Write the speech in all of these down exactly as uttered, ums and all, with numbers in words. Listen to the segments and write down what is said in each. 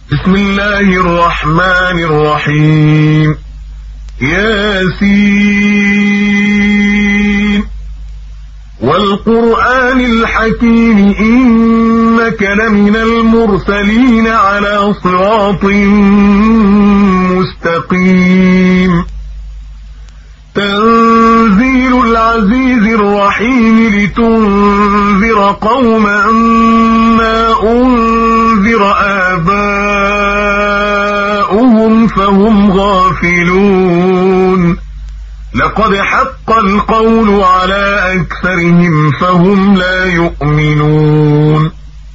بسم الله الرحمن الرحيم. ياسين والقرآن الحكيم إنك لمن المرسلين على صراط مستقيم. تنزيل العزيز الرحيم لتنذر قوما ما أنذر آباؤهم فهم غافلون. لقد حق القول على أكثرهم فهم لا يؤمنون.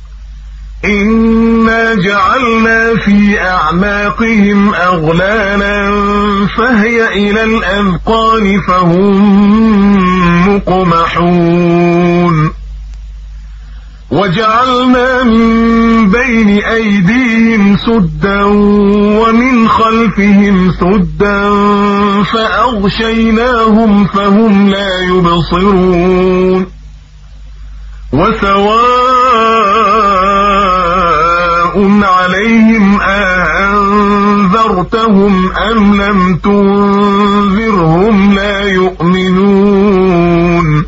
إنا جعلنا في أعناقهم أغلالا فهي إلى الأذقان فهم مقمحون. وجعلنا من بين أيديهم سدا ومن خلفهم سدا فأغشيناهم فهم لا يبصرون. وسواء عليهم أأنذرتهم أم لم تنذرهم لا يؤمنون.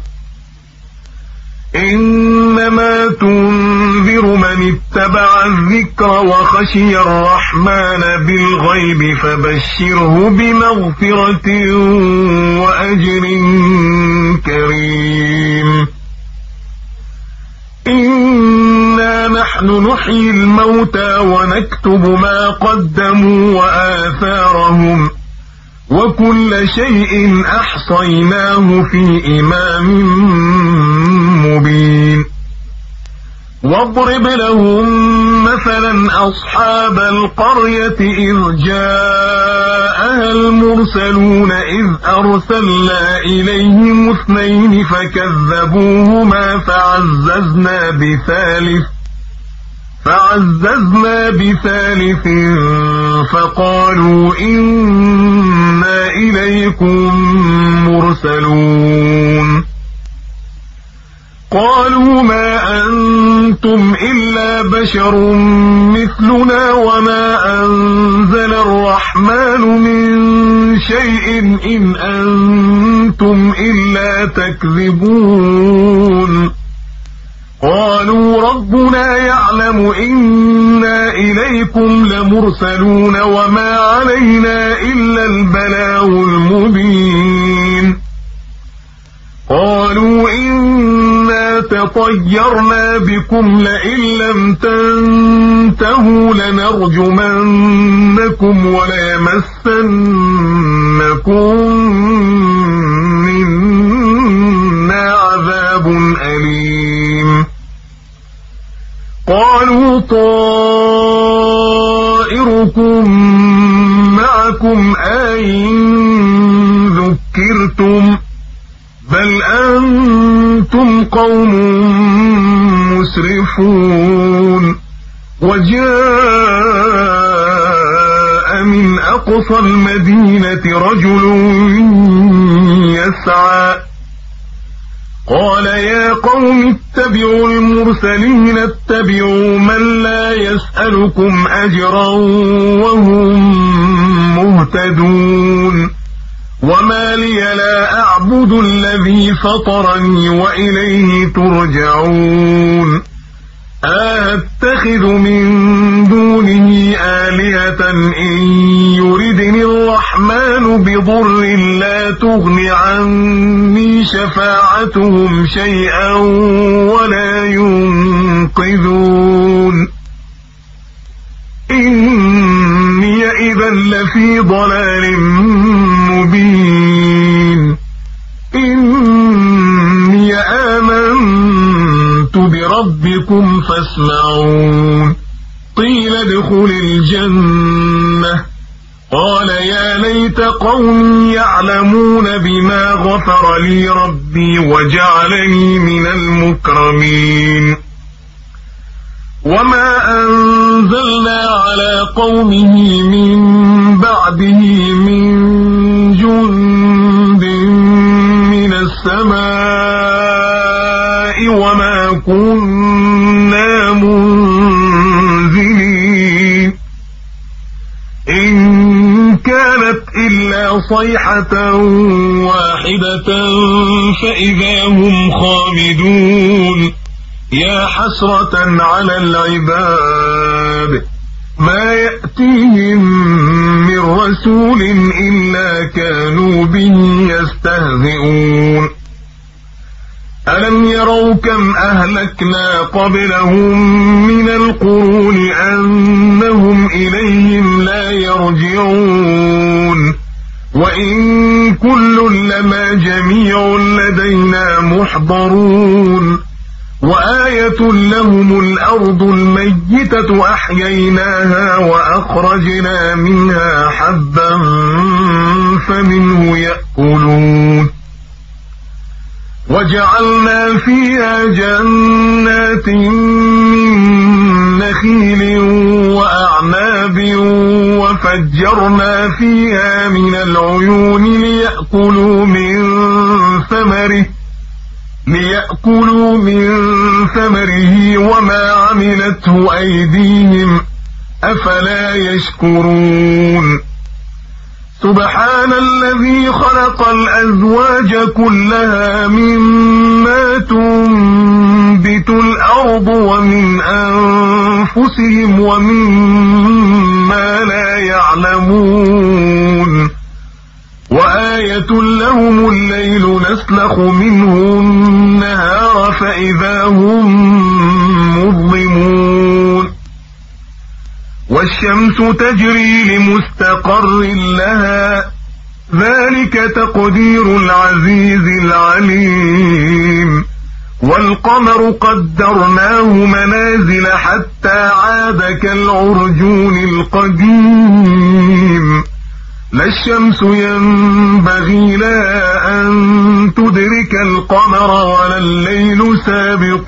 إنما تنذر من اتبع الذكر وخشي الرحمن بالغيب فبشره بمغفرة وأجر كريم. إنا نحن نحيي الموتى ونكتب ما قدموا وآثارهم وكل شيء أحصيناه في إمام مبين. واضرب لهم مثلا أصحاب القرية إذ جاءها المرسلون إذ أرسلنا إليهم اثنين فكذبوهما فعززنا بثالث فعززنا بثالث فقالوا إنا إليكم مرسلون. قالوا ما أنتم إلا بشر مثلنا وما أنزل الرحمن من شيء إن أنتم إلا تكذبون. قالوا ربنا يعلم إنا إليكم لمرسلون وما علينا إلا البلاغ المبين. قالوا إنا تطيرنا بكم لئن لم تنتهوا لنرجمنكم وليمسنكم منا عذاب أليم. قالوا طائركم معكم أئن ذكرتم بل أنتم قوم مسرفون. وجاء من أقصى المدينة رجل يسعى قال يا قوم اتبعوا المرسلين اتبعوا من لا يسألكم أجرا وهم مهتدون. وما لي لا أعبد الذي فطرني وإليه ترجعون. أتخذ من دونه آلهة إن يردني الرحمن بضر لا تغن عني شفاعتهم شيئا ولا ينقذون. إني إذا لفي ضلال مبين. إني آمنت بربكم فاسمعون. قيل ادخل الجنة قال يا ليت قومي يعلمون بما غفر لي ربي وجعلني من المكرمين. وما أنزلنا على قومه من بعده من جند من السماء وما كنا منزلين. كانت إلا صيحة واحدة فإذا هم خامدون يا حسرة على العباد ما يأتيهم من رسول إلا كانوا به يستهزئون ألم يروا كم أهلكنا قبلهم من القرون أنهم إليهم لا يرجعون وإن كل لما جميع لدينا محضرون وآية لهم الأرض الميتة أحييناها وأخرجنا منها حبا فمنه يأكلون وجعلنا فيها جنات من نخيل وأعناب وفجرنا فيها من العيون ليأكلوا من ثمره ليأكلوا من ثمره وما عملته أيديهم أفلا يشكرون سبحان الذي خلق الأزواج كلها مما تنبت الأرض ومن أنفسهم ومما لا يعلمون وآية لهم الليل نسلخ منه النهار فإذا هم مظلمون والشمس تجري لمستقر لها ذلك تقدير العزيز العليم والقمر قدرناه منازل حتى عاد كالعرجون القديم لا الشمس ينبغي لها أن تدرك القمر ولا الليل سابق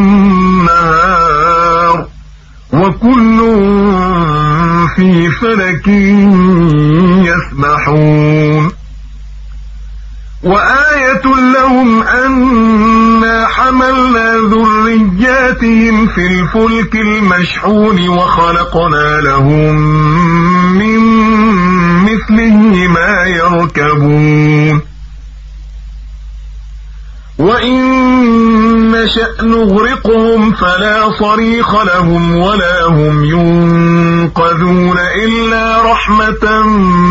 النهار وكل في فلك يسبحون وآية لهم أنا حملنا ذرياتهم في الفلك المشحون وخلقنا لهم من مثله ما يركبون وإن نشأ نغرقهم فلا صريخ لهم ولا هم ينقذون إلا رحمة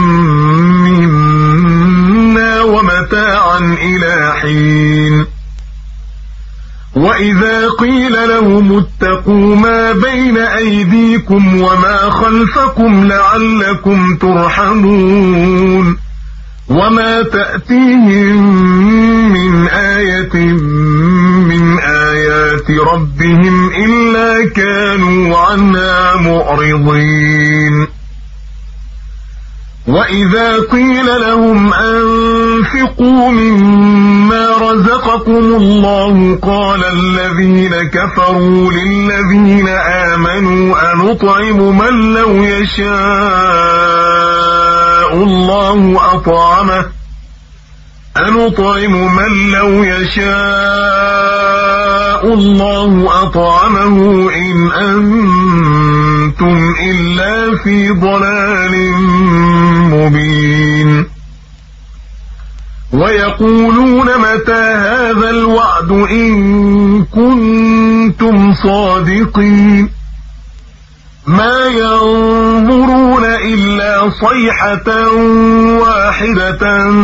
منا ومتاعا إلى حين وإذا قيل لهم اتقوا ما بين أيديكم وما خلفكم لعلكم ترحمون وما تأتيهم من آية من آيات ربهم إلا كانوا عنها معرضين وإذا قيل لهم أنفقوا مما رزقكم الله قال الذين كفروا للذين آمنوا أنطعم من لو يشاء الله أطعمه أنطعم من لو يشاء الله أطعمه إن أنتم إلا في ضلال مبين ويقولون متى هذا الوعد إن كنتم صادقين ما ينظرون إلا صيحة واحدة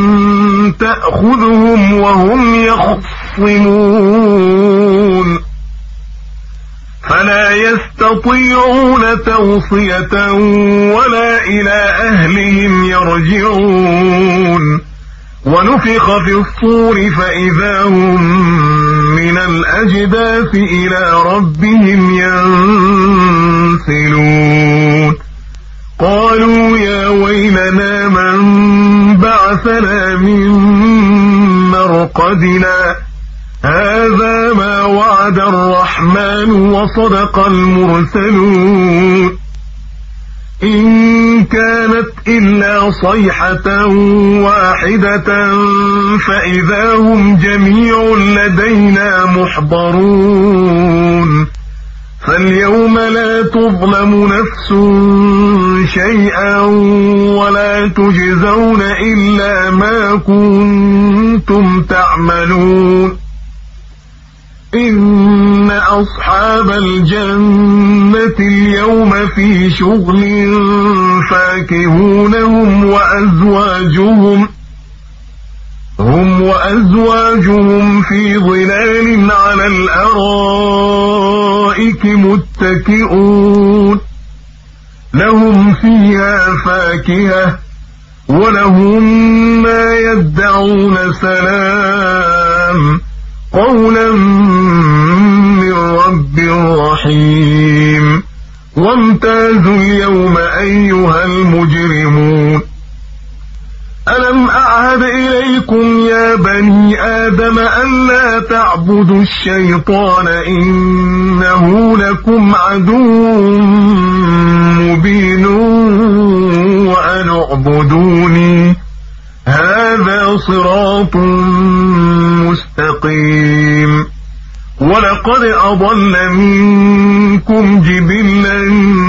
تأخذهم وهم يخصمون فلا يستطيعون توصية ولا إلى أهلهم يرجعون ونفخ في الصور فإذا هم من الأجداث إلى ربهم ينسلون قالوا يا ويلنا من بعثنا من مرقدنا هذا ما وعد الرحمن وصدق المرسلون إن كانت إلا صيحة واحدة فإذا هم جميع لدينا محضرون فاليوم لا تظلم نفس شيئا ولا تجزون إلا ما كنتم تعملون إن أصحاب الجنة اليوم في شغل فاكهون هم وأزواجهم هم وأزواجهم في ظلال على الأرائك متكئون لهم فيها فاكهة ولهم ما يدعون سلام قولا من رب رحيم وامتازوا اليوم أيها المجرمون ألم أعهد إليكم يا بني آدم ألا تعبدوا الشيطان إنه لكم عدو مبين وأن اعبدوني هذا صراط مستقيم ولقد أضل منكم جبلا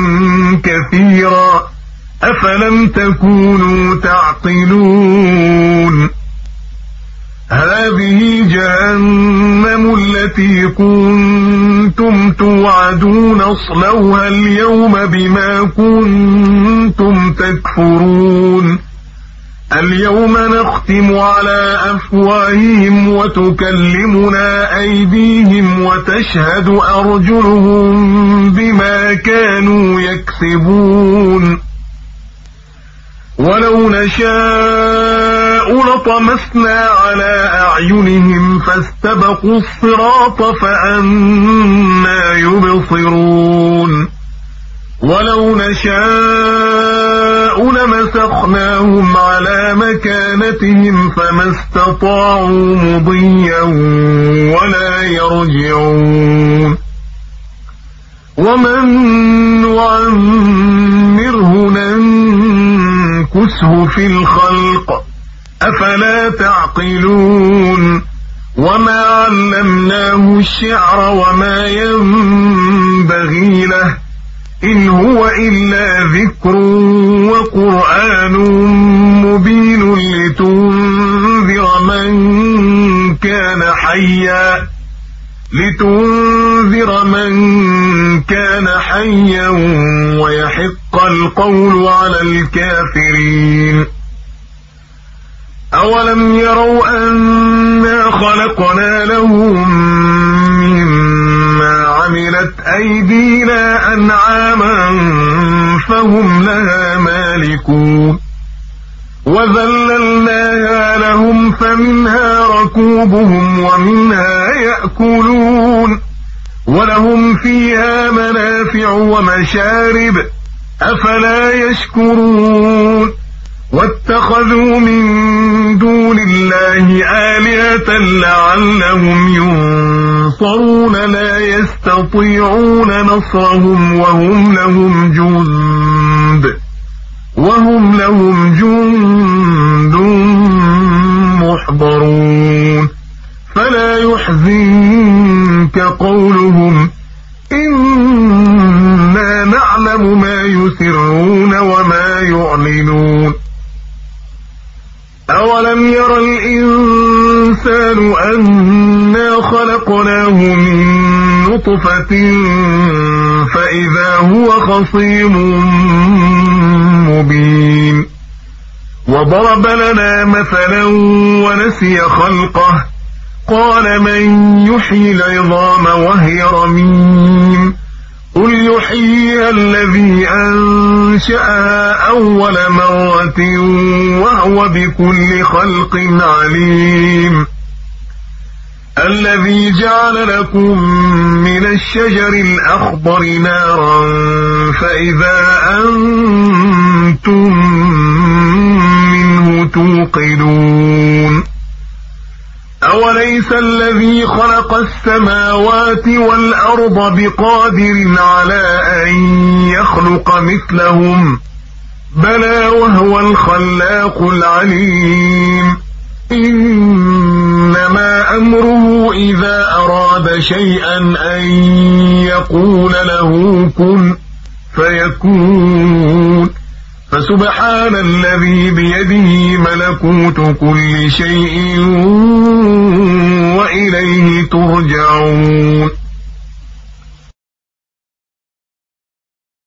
كثيرا أفلم تكونوا تعقلون هذه جهنم التي كنتم توعدون اصلوها اليوم بما كنتم تكفرون اليوم نختم على أفواههم وتكلمنا أيديهم وتشهد أرجلهم بما كانوا يكسبون ولو نشاء لطمسنا على أعينهم فاستبقوا الصراط فأنى يبصرون ولو نشاء لمسخناهم على مكانتهم فما استطاعوا مضيا ولا يرجعون ومن نعمره ننكسه في الخلق أفلا تعقلون وما علمناه الشعر وما ينبغي له إن هو إلا ذكر وقرآن مبين لتنذر من كان حيا لتنذر من كان حيا ويحق القول على الكافرين أولم يروا أنا خلقنا لهم مما عملت أيدينا أنعاما فهم لها مالكون وذللناها لهم فمنها ركوبهم ومنها يأكلون ولهم فيها منافع ومشارب أفلا يشكرون واتخذوا من دون الله آلهة لعلهم ينصرون لا يستطيعون نصرهم وهم لهم جند وهم لهم جند محضرون فلا يحزنك قولهم إنا نعلم ما يسرون وما يعلنون أولم ير الإنسان أنا خلقناه من نطفة فإذا هو خصيم مبين وضرب لنا مثلا ونسي خلقه قال من يحيي العظام وهي رميم قل يحييها الذي أنشأها أول مرة وهو بكل خلق عليم الذي جعل لكم من الشجر الأخضر نارا فإذا أنتم منه توقدون أوليس الذي خلق السماوات والأرض بقادر على أن يخلق مثلهم بلى وهو الخلاق العليم إنما أمره إذا أراد شيئا أن يقول له كن فيكون فسبحان الذي بيده ملكوت كل شيء وإليه ترجعون.